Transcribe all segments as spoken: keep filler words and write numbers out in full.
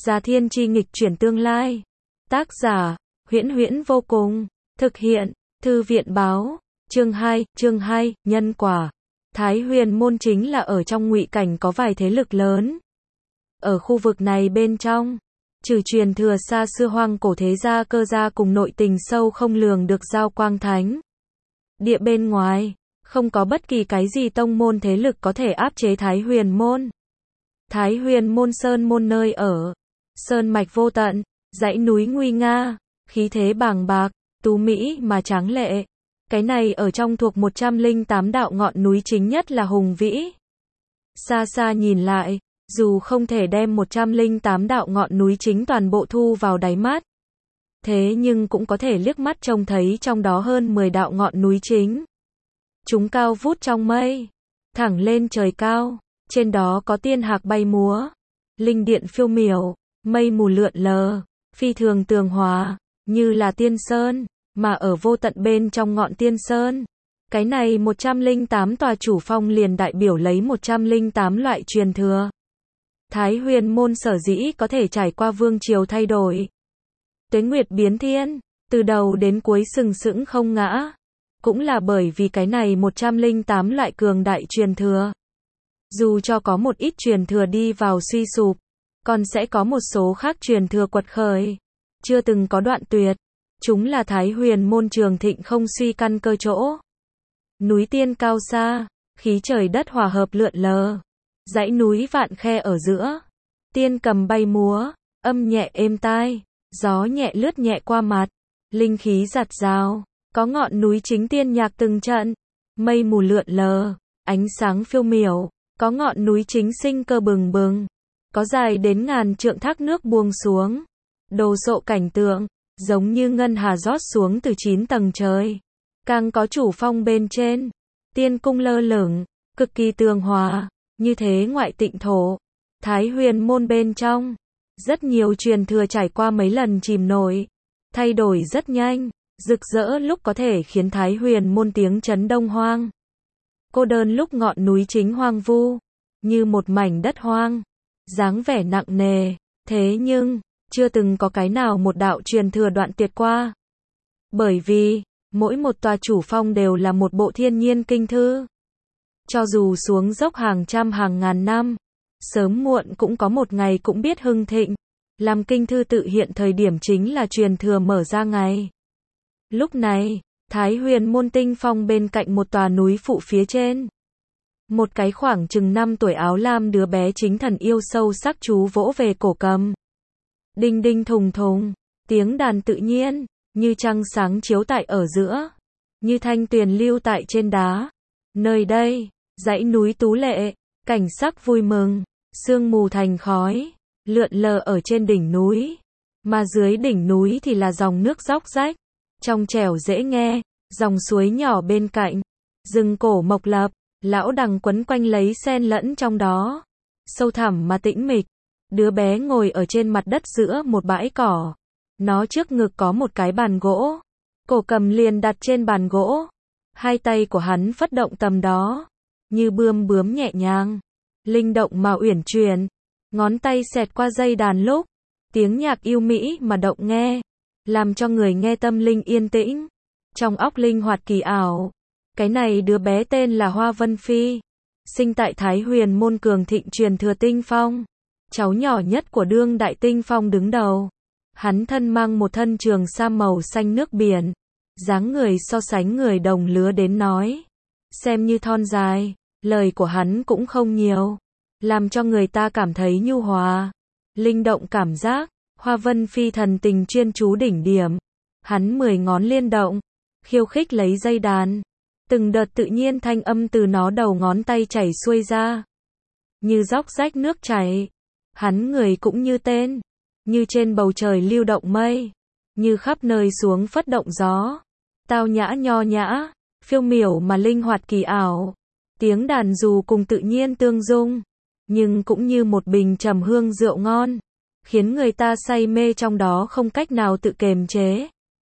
Gia Thiên chi nghịch chuyển tương lai. Tác giả, Huyễn Huyễn vô cùng. Thực hiện, Thư viện báo. Chương hai, chương hai, nhân quả. Thái Huyền môn chính là ở trong Ngụy Cảnh có vài thế lực lớn. Ở khu vực này bên trong, trừ truyền thừa xa xưa hoang cổ thế gia Cơ gia cùng nội tình sâu không lường được Giao Quang Thánh địa bên ngoài, không có bất kỳ cái gì tông môn thế lực có thể áp chế Thái Huyền môn. Thái Huyền môn sơn môn nơi ở, sơn mạch vô tận, dãy núi nguy nga, khí thế bàng bạc, tú mỹ mà tráng lệ. Cái này ở trong thuộc một trăm lẻ tám đạo ngọn núi chính nhất là hùng vĩ. Xa xa nhìn lại, dù không thể đem một trăm lẻ tám đạo ngọn núi chính toàn bộ thu vào đáy mắt, thế nhưng cũng có thể liếc mắt trông thấy trong đó hơn mười đạo ngọn núi chính. Chúng cao vút trong mây, thẳng lên trời cao, trên đó có tiên hạc bay múa, linh điện phiêu miểu, mây mù lượn lờ, phi thường tường hòa, như là tiên sơn, mà ở vô tận bên trong ngọn tiên sơn. Cái này một trăm lẻ tám tòa chủ phong liền đại biểu lấy một trăm lẻ tám loại truyền thừa. Thái Huyền môn sở dĩ có thể trải qua vương triều thay đổi, tuế nguyệt biến thiên, từ đầu đến cuối sừng sững không ngã, cũng là bởi vì cái này một trăm lẻ tám loại cường đại truyền thừa. Dù cho có một ít truyền thừa đi vào suy sụp, còn sẽ có một số khác truyền thừa quật khởi, chưa từng có đoạn tuyệt. Chúng là Thái Huyền môn trường thịnh không suy căn cơ chỗ. Núi tiên cao xa, khí trời đất hòa hợp lượn lờ, dãy núi vạn khe ở giữa, tiên cầm bay múa, âm nhẹ êm tai, gió nhẹ lướt nhẹ qua mặt, linh khí giạt rào, có ngọn núi chính tiên nhạc từng trận, mây mù lượn lờ, ánh sáng phiêu miểu, có ngọn núi chính sinh cơ bừng bừng, có dài đến ngàn trượng thác nước buông xuống, đồ sộ cảnh tượng, giống như ngân hà rót xuống từ chín tầng trời. Càng có chủ phong bên trên, tiên cung lơ lửng, cực kỳ tường hòa, như thế ngoại tịnh thổ. Thái Huyền môn bên trong, rất nhiều truyền thừa trải qua mấy lần chìm nổi, thay đổi rất nhanh, rực rỡ lúc có thể khiến Thái Huyền môn tiếng chấn đông hoang. Cô đơn lúc ngọn núi chính hoang vu, như một mảnh đất hoang, dáng vẻ nặng nề, thế nhưng chưa từng có cái nào một đạo truyền thừa đoạn tuyệt qua. Bởi vì, mỗi một tòa chủ phong đều là một bộ thiên nhiên kinh thư. Cho dù xuống dốc hàng trăm hàng ngàn năm, sớm muộn cũng có một ngày cũng biết hưng thịnh. Làm kinh thư tự hiện thời điểm chính là truyền thừa mở ra ngày. Lúc này, Thái Huyền môn tinh phong bên cạnh một tòa núi phụ phía trên. Một cái khoảng chừng năm tuổi áo lam đứa bé chính thần yêu sâu sắc chú vỗ về cổ cầm. Đinh đinh thùng thùng, tiếng đàn tự nhiên, như trăng sáng chiếu tại ở giữa, như thanh tuyền lưu tại trên đá. Nơi đây, dãy núi tú lệ, cảnh sắc vui mừng, sương mù thành khói, lượn lờ ở trên đỉnh núi, mà dưới đỉnh núi thì là dòng nước róc rách, trong trẻo dễ nghe, dòng suối nhỏ bên cạnh, rừng cổ mộc lập, lão đằng quấn quanh lấy xen lẫn trong đó, sâu thẳm mà tĩnh mịch. Đứa bé ngồi ở trên mặt đất giữa một bãi cỏ. Nó trước ngực có một cái bàn gỗ. Cổ cầm liền đặt trên bàn gỗ. Hai tay của hắn phất động tầm đó. Như bươm bướm nhẹ nhàng. Linh động mà uyển chuyển. Ngón tay xẹt qua dây đàn lúc. Tiếng nhạc yêu mỹ mà động nghe. Làm cho người nghe tâm linh yên tĩnh. Trong óc linh hoạt kỳ ảo. Cái này đứa bé tên là Hoa Vân Phi. Sinh tại Thái Huyền môn cường thịnh truyền thừa tinh phong. Cháu nhỏ nhất của đương đại tinh phong đứng đầu. Hắn thân mang một thân trường sam màu xanh nước biển. Dáng người so sánh người đồng lứa đến nói. Xem như thon dài, lời của hắn cũng không nhiều. Làm cho người ta cảm thấy nhu hòa. Linh động cảm giác, Hoa Vân Phi thần tình chuyên chú đỉnh điểm. Hắn mười ngón liên động, khiêu khích lấy dây đàn. Từng đợt tự nhiên thanh âm từ nó đầu ngón tay chảy xuôi ra. Như róc rách nước chảy. Hắn người cũng như tên, như trên bầu trời lưu động mây, như khắp nơi xuống phất động gió, tao nhã nho nhã, phiêu miểu mà linh hoạt kỳ ảo. Tiếng đàn dù cùng tự nhiên tương dung, nhưng cũng như một bình trầm hương rượu ngon, khiến người ta say mê trong đó không cách nào tự kiềm chế.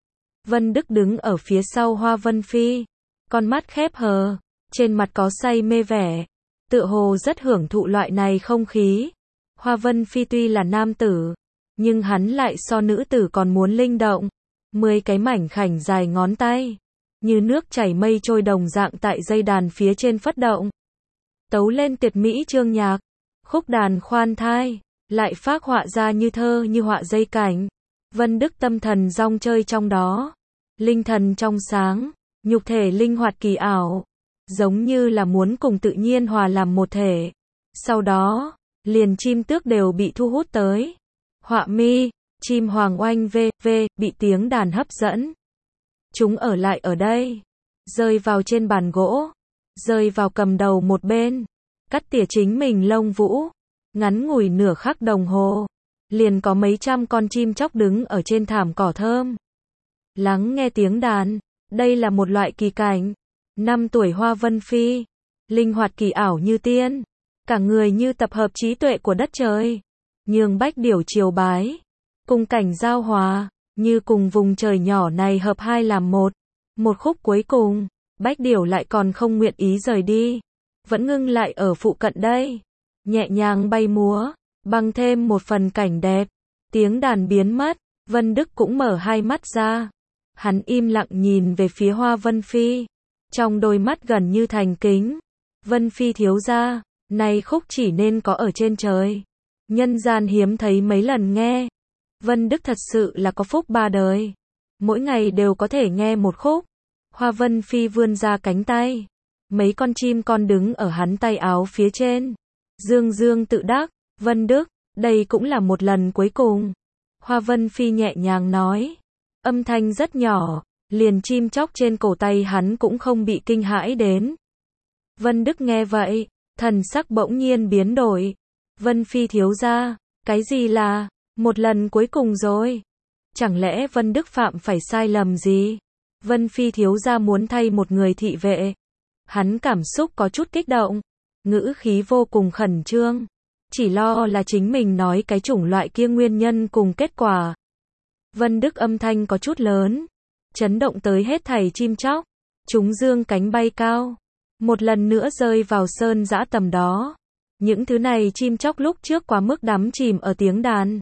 Vân Đức đứng ở phía sau Hoa Vân Phi, con mắt khép hờ, trên mặt có say mê vẻ, tựa hồ rất hưởng thụ loại này không khí. Hoa Vân Phi tuy là nam tử, nhưng hắn lại so nữ tử còn muốn linh động. Mười cái mảnh khảnh dài ngón tay, như nước chảy mây trôi đồng dạng tại dây đàn phía trên phất động. Tấu lên tuyệt mỹ chương nhạc, khúc đàn khoan thai, lại phác họa ra như thơ như họa dây cảnh. Vân Đức tâm thần rong chơi trong đó, linh thần trong sáng, nhục thể linh hoạt kỳ ảo, giống như là muốn cùng tự nhiên hòa làm một thể. Sau đó, liền chim tước đều bị thu hút tới. Họa mi, chim hoàng oanh v, v, bị tiếng đàn hấp dẫn. Chúng ở lại ở đây, rơi vào trên bàn gỗ, rơi vào cầm đầu một bên, cắt tỉa chính mình lông vũ, ngắn ngủi nửa khắc đồng hồ, liền có mấy trăm con chim chóc đứng ở trên thảm cỏ thơm. Lắng nghe tiếng đàn, đây là một loại kỳ cảnh. Năm tuổi Hoa Vân Phi, linh hoạt kỳ ảo như tiên, cả người như tập hợp trí tuệ của đất trời, nhường bách điểu chiều bái, cùng cảnh giao hòa, như cùng vùng trời nhỏ này hợp hai làm một. Một khúc cuối cùng, bách điểu lại còn không nguyện ý rời đi, vẫn ngưng lại ở phụ cận đây, nhẹ nhàng bay múa, bằng thêm một phần cảnh đẹp. Tiếng đàn biến mất, Vân Đức cũng mở hai mắt ra, hắn im lặng nhìn về phía Hoa Vân Phi, trong đôi mắt gần như thành kính. Vân Phi thiếu gia, này khúc chỉ nên có ở trên trời, nhân gian hiếm thấy mấy lần nghe. Vân Đức thật sự là có phúc ba đời, mỗi ngày đều có thể nghe một khúc. Hoa Vân Phi vươn ra cánh tay, mấy con chim con đứng ở hắn tay áo phía trên, dương dương tự đắc. Vân Đức, đây cũng là một lần cuối cùng. Hoa Vân Phi nhẹ nhàng nói, âm thanh rất nhỏ, liền chim chóc trên cổ tay hắn cũng không bị kinh hãi đến. Vân Đức nghe vậy, thần sắc bỗng nhiên biến đổi. Vân Phi thiếu gia, cái gì là một lần cuối cùng rồi? Chẳng lẽ Vân Đức phạm phải sai lầm gì? Vân Phi thiếu gia muốn thay một người thị vệ. Hắn cảm xúc có chút kích động, ngữ khí vô cùng khẩn trương, chỉ lo là chính mình nói cái chủng loại kia nguyên nhân cùng kết quả. Vân Đức âm thanh có chút lớn, chấn động tới hết thảy chim chóc, chúng dương cánh bay cao, một lần nữa rơi vào sơn dã tầm đó. Những thứ này chim chóc lúc trước quá mức đắm chìm ở tiếng đàn,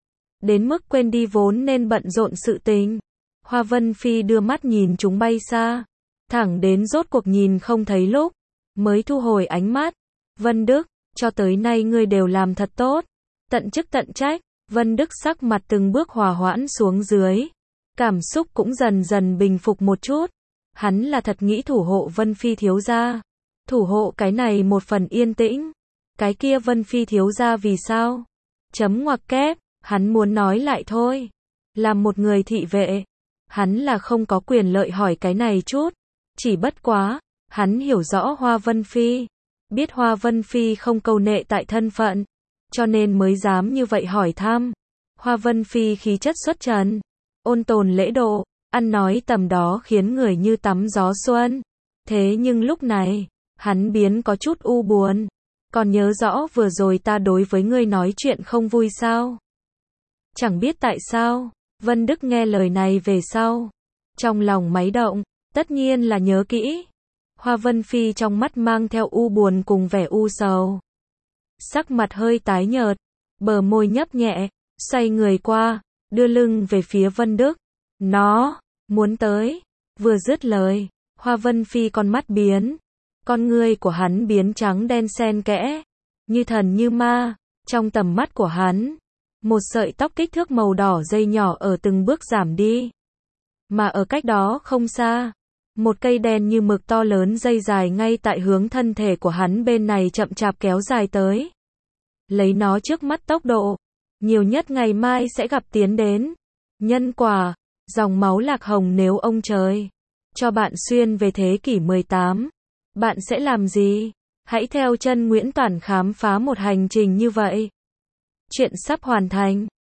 đến mức quên đi vốn nên bận rộn sự tình. Hoa Vân Phi đưa mắt nhìn chúng bay xa, thẳng đến rốt cuộc nhìn không thấy lúc, mới thu hồi ánh mắt. Vân Đức, cho tới nay ngươi đều làm thật tốt, tận chức tận trách. Vân Đức sắc mặt từng bước hòa hoãn xuống dưới, cảm xúc cũng dần dần bình phục một chút. Hắn là thật nghĩ thủ hộ Vân Phi thiếu gia, thủ hộ cái này một phần yên tĩnh. Cái kia Vân Phi thiếu gia vì sao? Chấm ngoặc kép, hắn muốn nói lại thôi. Làm một người thị vệ, hắn là không có quyền lợi hỏi cái này chút. Chỉ bất quá, hắn hiểu rõ Hoa Vân Phi, biết Hoa Vân Phi không câu nệ tại thân phận, cho nên mới dám như vậy hỏi thăm. Hoa Vân Phi khí chất xuất trần, ôn tồn lễ độ, ăn nói tầm đó khiến người như tắm gió xuân. Thế nhưng lúc này, hắn biến có chút u buồn. Còn nhớ rõ vừa rồi ta đối với ngươi nói chuyện không vui sao? Chẳng biết tại sao, Vân Đức nghe lời này về sau, trong lòng máy động, tất nhiên là nhớ kỹ. Hoa Vân Phi trong mắt mang theo u buồn cùng vẻ u sầu, sắc mặt hơi tái nhợt, bờ môi nhấp nhẹ, xoay người qua, đưa lưng về phía Vân Đức. Nó muốn tới. Vừa dứt lời, Hoa Vân Phi con mắt biến, con ngươi của hắn biến trắng đen xen kẽ, như thần như ma. Trong tầm mắt của hắn, một sợi tóc kích thước màu đỏ dây nhỏ ở từng bước giảm đi, mà ở cách đó không xa, một cây đen như mực to lớn dây dài ngay tại hướng thân thể của hắn bên này chậm chạp kéo dài tới. Lấy nó trước mắt tốc độ, nhiều nhất ngày mai sẽ gặp tiến đến. Nhân quả, dòng máu lạc hồng, nếu ông trời cho bạn xuyên về thế kỷ mười tám, bạn sẽ làm gì? Hãy theo chân Nguyễn Toản khám phá một hành trình như vậy. Chuyện sắp hoàn thành.